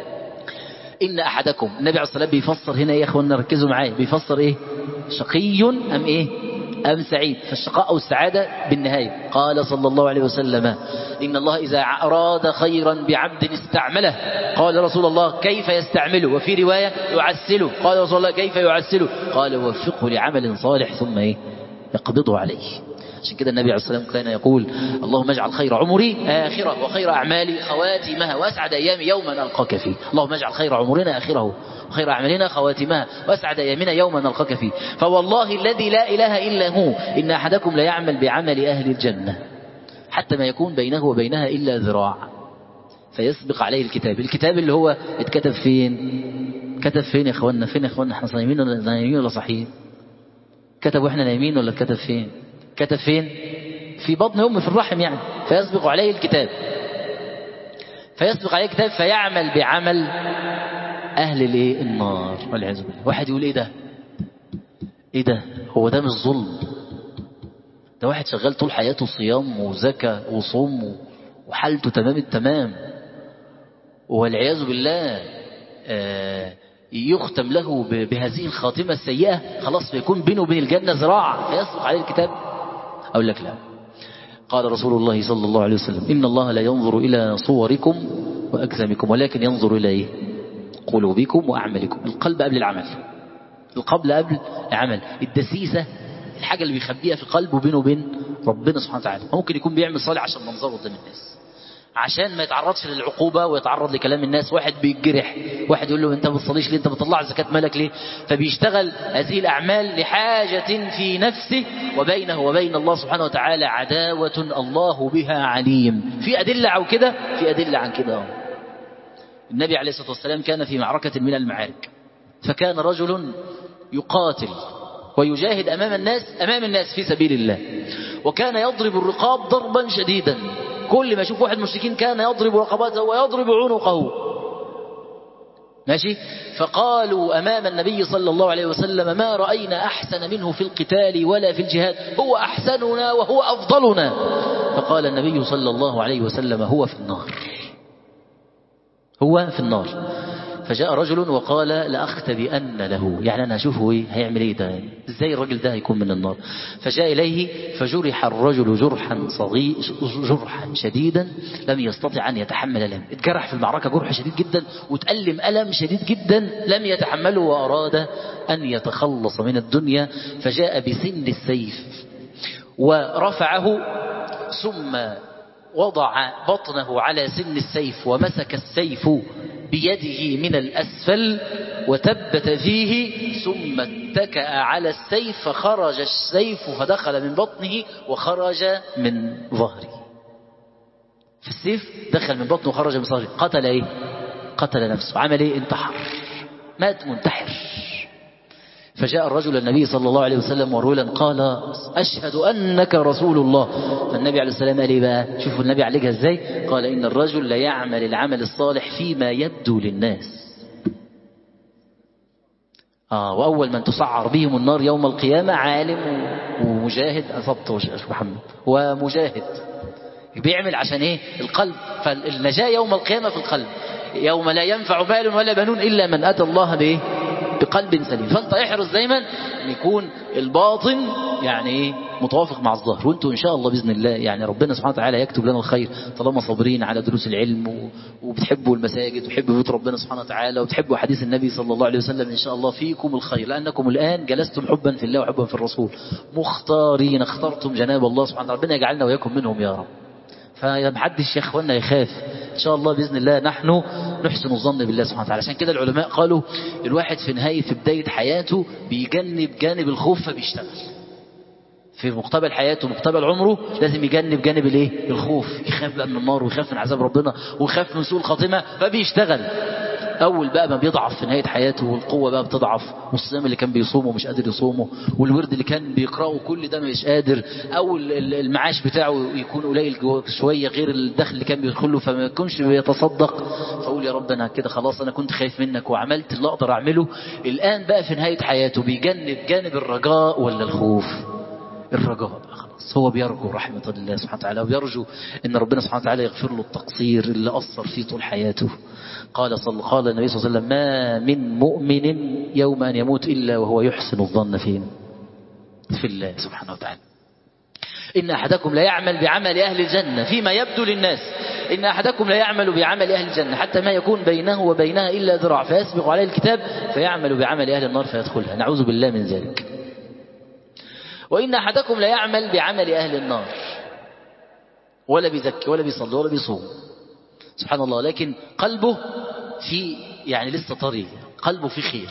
إن أحدكم. النبي عليه الصلاة والسلام بيفسر هنا يا أخوانا، ركزوا معايا، بيفسر إيه؟ شقي أم إيه؟ أم سعيد. فالشقاء أو السعادة بالنهاية. قال صلى الله عليه وسلم: إن الله إذا أراد خيرا بعبد استعمله. قال رسول الله: كيف يستعمله؟ وفي رواية: يعسله. قال رسول الله: كيف يعسله؟ قال: وفقه لعمل صالح ثم إيه؟ يقبضه عليه. عشان كده النبي عليه الصلاة والسلام كان يقول: اللهم اجعل خير عمري آخره وخير أعمالي خواتمها وأسعد أيامي يوما ألقاك فيه. اللهم اجعل خير عمرنا آخره وخير أعمالنا خواتمها وأسعد أيامنا يوما نلقاك فيه. فوالله الذي لا إله إلا هو إن أحدكم ليعمل بعمل أهل الجنة حتى ما يكون بينه وبينها إلا ذراع فيسبق عليه الكتاب. الكتاب اللي هو اتكتب فين؟ كتب فين يا اخوانا؟ فين يا اخوانا؟ احنا نايمين ولا صحيين؟ كتب واحنا نايمين ولا كتب فين؟ كتب فين؟ في بطن أمه في الرحم يعني. فيسبق عليه الكتاب، فيسبق عليه الكتاب فيعمل بعمل أهل الايه؟ النار والعياذ بالله. واحد يقول: ايه ده؟ ايه ده؟ هو ده مش ظلم؟ ده واحد شغال طول حياته صيام وزكاة وصوم وحالته تمام التمام، والعياذ بالله يختم له بهذه الخاتمة السيئة، خلاص بيكون بينه وبين الجنة ذراع فيسبق عليه الكتاب. أقول لك لا. قال رسول الله صلى الله عليه وسلم: إن الله لا ينظر إلى صوركم وأجسامكم ولكن ينظر إلى إيه؟ قلوبكم وأعمالكم. القلب قبل العمل، القلب قبل العمل. الدسيسة الحاجة اللي بيخبيها في قلبه بينه وبين ربنا سبحانه وتعالى. ممكن يكون بيعمل صالح عشان منظره قدام الناس، عشان ما يتعرضش للعقوبة ويتعرض لكلام الناس. واحد بيتجرح، واحد يقول له: انت ما بتصليش ليه؟ انت بتطلع زكاة مالك ليه؟ فبيشتغل هذه الأعمال لحاجة في نفسه وبينه وبين الله سبحانه وتعالى عداوة الله بها عليم. في أدلة عن كده، في أدلة عن كده. النبي عليه الصلاة والسلام كان في معركة من المعارك، فكان رجل يقاتل ويجاهد أمام الناس في سبيل الله، وكان يضرب الرقاب ضربا شديدا. كل ما يشوف واحد مشركين كان يضرب رقباته ويضرب عنقه. ماشي. فقالوا أمام النبي صلى الله عليه وسلم: ما رأينا أحسن منه في القتال ولا في الجهاد، هو أحسننا وهو أفضلنا. فقال النبي صلى الله عليه وسلم: هو في النار، هو في النار. فجاء رجل وقال: لأختبئن له، يعني أنا أشوفه إيه هيعمل إيه ده، إزاي الرجل ده هيكون من النار. فجاء إليه فجرح الرجل جرحا شديدا لم يستطع أن يتحمل ألم. اتجرح في المعركة جرح شديد جدا وتألم ألم شديد جدا لم يتحمله، وأراد أن يتخلص من الدنيا. فجاء بسن السيف ورفعه ثم وضع بطنه على سن السيف ومسك السيف بيده من الأسفل وتبت فيه ثم اتكأ على السيف فخرج السيف فدخل من بطنه وخرج من ظهره. فالسيف دخل من بطنه وخرج من ظهره. قتل ايه؟ قتل نفسه. عمل ايه؟ انتحر، مات منتحر. فجاء الرجل النبي صلى الله عليه وسلم ورجلا قال أشهد أنك رسول الله. فالنبي عليه السلام قال ايه بقى؟ شوفوا النبي عالجها ازاي. قال إن الرجل لا يعمل العمل الصالح فيما يبدو للناس. وأول من تسعر بهم النار يوم القيامة عالم ومجاهد. أصبت محمد ومجاهد بيعمل عشان ايه؟ القلب. فالنجاة يوم القيامة في القلب، يوم لا ينفع مال ولا بنون إلا من أتى الله بايه؟ بقلب سليم. فانت احرص دايما ان يكون الباطن يعني ايه؟ متوافق مع الظاهر. وانتوا ان شاء الله باذن الله يعني ربنا سبحانه وتعالى يكتب لنا الخير طالما صابرين على دروس العلم وبتحبوا المساجد وبتحبوا بيوت ربنا سبحانه وتعالى وبتحبوا حديث النبي صلى الله عليه وسلم. ان شاء الله فيكم الخير لانكم الان جلستم حبا في الله وحبا في الرسول مختارين، اخترتم جناب الله سبحانه وتعالى. ربنا يجعلنا وياكم منهم يا رب. فمحدش يا اخوانا يخاف ان شاء الله باذن الله. نحن نحسن الظن بالله سبحانه وتعالى. عشان كده العلماء قالوا الواحد في بدايه حياته بيجنب جانب الخوف فبيشتغل. في مقتبل حياته مقتبل عمره لازم يجنب جانب الايه؟ الخوف. يخاف بقى من النار ويخاف من عذاب ربنا ويخاف من سوء الخاتمه فبيشتغل. اول بقى ما بيضعف في نهايه حياته والقوه بقى بتضعف والصيام اللي كان بيصومه مش قادر يصومه والورد اللي كان بيقراه كل ده مش قادر، او المعاش بتاعه يكون قليل شويه غير الدخل اللي كان بيدخله فما يكونش بيتصدق. فاقول يا رب انا كده خلاص انا كنت خايف منك وعملت اللي اقدر اعمله. الان بقى في نهايه حياته بيجنب جانب الرجاء ولا الخوف؟ الرجاء بقى خلاص. هو بيرجو رحمة الله سبحانه وتعالى وبيرجو ان ربنا سبحانه وتعالى يغفر له التقصير اللي أثر فيه طول حياته. قال النبي صلى الله عليه وسلم ما من مؤمن يوم أن يموت إلا وهو يحسن الظن في الله سبحانه وتعالى. إن أحدكم لا يعمل بعمل أهل الجنة فيما يبدو للناس. إن أحدكم لا يعمل بعمل أهل الجنة حتى ما يكون بينه وبينها إلا ذراع فيسبق عليه الكتاب فيعمل بعمل أهل النار فيدخلها. نعوذ بالله من ذلك. وإن أحدكم لا يعمل بعمل أهل النار ولا بيزكي ولا بيصلي ولا بيصوم سبحان الله، لكن قلبه في يعني لسه طري، قلبه في خير.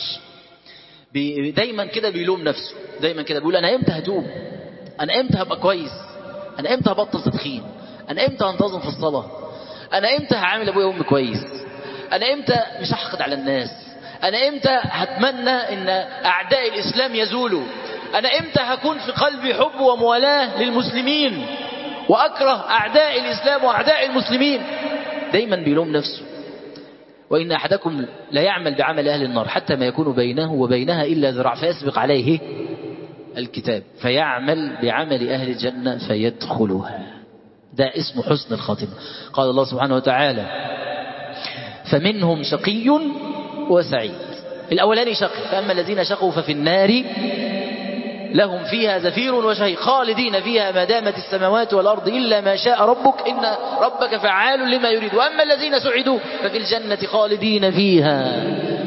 دايما كده بيلوم نفسه، دايما كده بيقول أنا إمتى هتوب؟ أنا إمتى هبقى كويس؟ أنا إمتى هبطل تدخين؟ أنا إمتى هنتظم في الصلاة؟ أنا إمتى هعامل أبويا وأمي كويس؟ أنا إمتى مش هحقد على الناس؟ أنا إمتى هتمنى إن أعداء الإسلام يزولوا؟ أنا إمتى هكون في قلبي حب وموالاة للمسلمين وأكره أعداء الإسلام وأعداء المسلمين؟ دايما بيلوم نفسه. وإن أحدكم لا يعمل بعمل أهل النار حتى ما يكون بينه وبينها إلا ذراع فيسبق عليه الكتاب فيعمل بعمل أهل الجنة فيدخلها. ده اسم حسن الخاتمة. قال الله سبحانه وتعالى فمنهم شقي وسعيد. الأولاني شقي فأما الذين شقوا ففي النار لهم فيها زفير وشهيق خالدين فيها ما دامت السماوات والأرض إلا ما شاء ربك إن ربك فعال لما يريد. وأما الذين سعدوا ففي الجنة خالدين فيها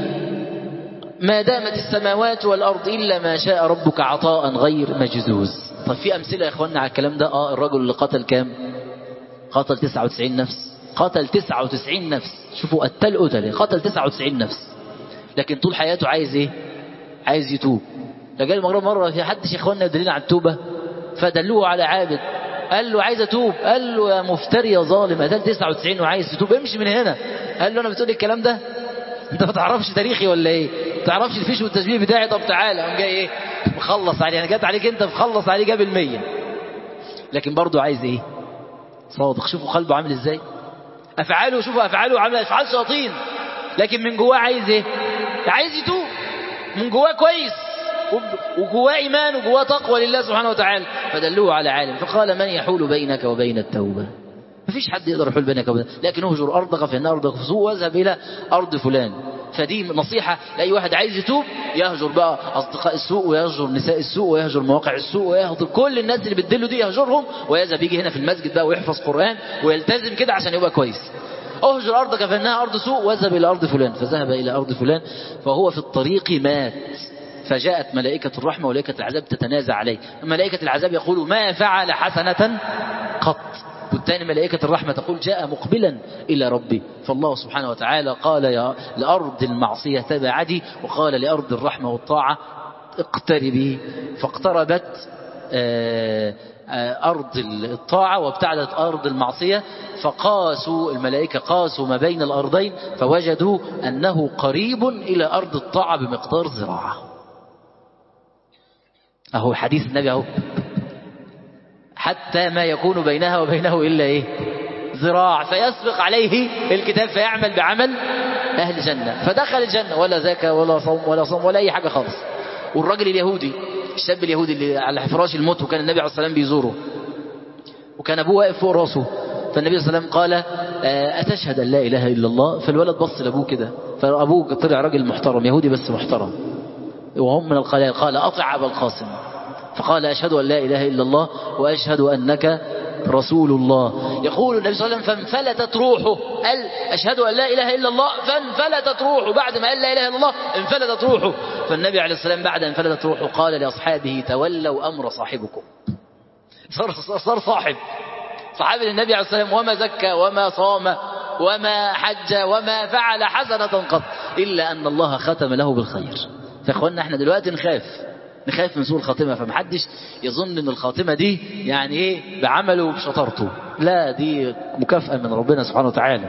ما دامت السماوات والأرض إلا ما شاء ربك عطاء غير مجزوز. طيب في أمثلة يا إخواننا على الكلام ده. الرجل اللي قتل كام؟ قتل 99 نفس. قتل 99 نفس. شوفوا قتل قتل 99 نفس، لكن طول حياته عايز ايه؟ عايز يتوب. فجاء مرة في حد يا إخواننا يدلنا على التوبة فدلوه على عابد قال له عايز أتوب. قال له يا مفتري يا ظالم قتل 99 وعايز تتوب امشي من هنا. قال له أنا بتقول الكلام ده؟ أنت ما تعرفش تاريخي ولا إيه؟ ما تعرفش الفيش والتسبيح بتاعي؟ طب تعالى. قام جاي إيه؟ مخلص عليه. أنا جت عليك أنت مخلص عليه جاب 100. لكن برضه عايز إيه؟ صادق. شوفوا قلبه عامل إزاي. أفعاله شوفوا أفعاله عامل أفعال شياطين، لكن من جواه عايز إيه؟ عايز يتوب. من جواه كويس وجواه إيمان وجواه تقوى لله سبحانه وتعالى. فدلوه على عالم فقال من يحول بينك وبين التوبة؟ مفيش حد يقدر يحول بينك وبين، لكن اهجر أرضك فإن أرضك سوء واذهب إلى أرض فلان. فدي نصيحة لأي واحد عايز يتوب، يهجر بقى أصدقاء السوء ويهجر نساء السوء ويهجر مواقع السوء ويهجر كل الناس اللي بتدله دي يهجرهم، ويذهب يجي هنا في المسجد بقى ويحفظ قرآن ويلتزم كده عشان يبقى كويس. اهجر أرضك فإنها أرض سوء واذهب إلى أرض فلان. فذهب إلى أرض فلان فهو في الطريق مات. فجاءت ملائكة الرحمة وملائكة العذاب تتنازع عليه. ملائكة العذاب يقولوا ما فعل حسنة قط. والثاني ملائكة الرحمة تقول جاء مقبلا إلى ربي. فالله سبحانه وتعالى قال يا لأرض المعصية تباعدي، وقال لأرض الرحمة والطاعة اقتربي، فاقتربت أرض الطاعة وابتعدت أرض المعصية. فقاسوا الملائكة قاسوا ما بين الأرضين فوجدوا أنه قريب إلى أرض الطاعة بمقدار ذراع. أهو حديث النبي أهو، حتى ما يكون بينها وبينه إلا إيه؟ ذراع، فيسبق عليه الكتاب فيعمل بعمل أهل الجنة فدخل الجنة، ولا زكاة ولا صوم ولا صوم ولا أي حاجة خالص. والراجل اليهودي، الشاب اليهودي اللي على فراش الموت، وكان النبي عليه الصلاة والسلام بيزوره، وكان أبوه واقف فوق راسه، فالنبي صلى الله عليه وسلم قال أتشهد أن لا إله إلا الله؟ فالولد بص لأبوه كده، فأبوه طلع راجل محترم يهودي بس محترم، وهم من القلائل، قال أطع أبا القاسم، فقال أشهد أن لا إله إلا الله وأشهد أنك رسول الله. يقول النبي صلى الله عليه وسلم فانفلتت روحه، قال أشهد أن لا إله إلا الله فانفلتت روحه، بعد ما قال لا إله إلا الله انفلتت روحه. فالنبي عليه السلام بعد انفلتت روحه قال لأصحابه تولوا أمر صاحبكم. صار صحابي النبي عليه السلام، وما زكى وما صام وما حج وما فعل حسنة قط إلا أن الله ختم له بالخير. فإخواننا احنا دلوقتي نخاف من سوء الخاتمة، فمحدش يظن ان الخاتمة دي يعني ايه بعمله وبشطارته، لا، دي مكافأة من ربنا سبحانه وتعالى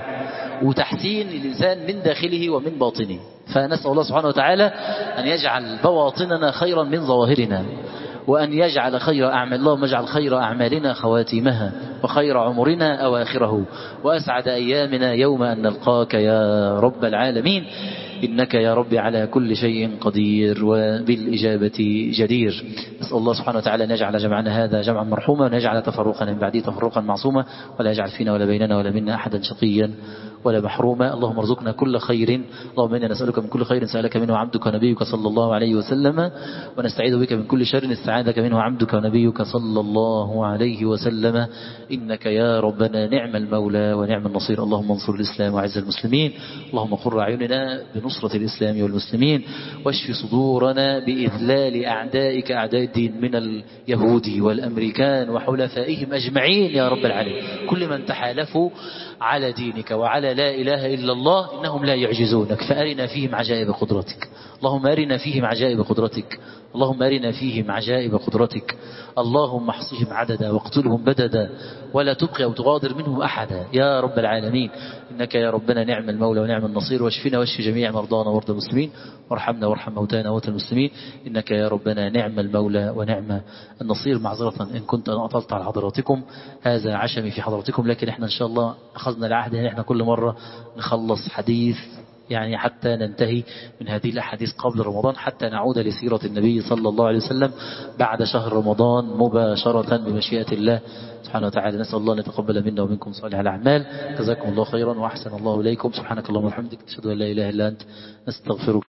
وتحسين الإنسان من داخله ومن باطنه. فنسأل الله سبحانه وتعالى أن يجعل بواطننا خيرا من ظواهرنا، وأن يجعل خير أعمال، اللهم اجعل خير أعمالنا خواتيمها، وخير عمرنا أواخره، وأسعد أيامنا يوم أن نلقاك يا رب العالمين، إنك يا رب على كل شيء قدير وبالإجابة جدير. نسأل الله سبحانه وتعالى أن يجعل جمعنا هذا جمعا مرحوما، وأن يجعل تفرقنا من بعده تفرقا معصوما، ولا يجعل فينا ولا بيننا ولا منا أحدا شقيا ولا محروما. اللهم ارزقنا كل خير، اللهم إنا نسألك من كل خير سألك منه عبدك ونبيك صلى الله عليه وسلم، ونستعيذ بك من كل شر استعاذك منه عبدك ونبيك صلى الله عليه وسلم، إنك يا ربنا نعم المولى ونعم النصير. اللهم انصر الإسلام وعز المسلمين، اللهم قر أعيننا بنصرة الإسلام والمسلمين، واشف صدورنا بإذلال أعدائك أعداء الدين من اليهود والأمريكان وحلفائهم أجمعين يا رب العالمين، كل من تحالفوا على دينك وعلى لا إله إلا الله إنهم لا يعجزونك، فأرنا فيهم عجائب قدرتك. اللهم أرنا فيهم عجائب قدرتك، اللهم أرنا فيهم عجائب قدرتك. اللهم احصهم عددا واقتلهم بددا ولا تبقي أو تغادر منهم أحدا يا رب العالمين، إنك يا ربنا نعم المولى ونعم النصير. واشفنا واشف جميع مرضانا ومرضى المسلمين، وارحمنا وارحم موتانا وموتى المسلمين، إنك يا ربنا نعم المولى ونعم النصير. معذرة إن كنت أنا أطلت على حضراتكم، هذا عشمي في حضراتكم، لكن احنا إن شاء الله أخذنا العهد إن احنا كل مرة نخلص حديث يعني حتى ننتهي من هذه الأحاديث قبل رمضان، حتى نعود لسيرة النبي صلى الله عليه وسلم بعد شهر رمضان مباشرة بمشيئة الله سبحانه وتعالى. نسأل الله أن يتقبل منا ومنكم صالح الأعمال. جزاكم الله خيرا وأحسن الله إليكم. سبحانك اللهم وبحمدك، نشهد أن لا إله إلا أنت، نستغفرك.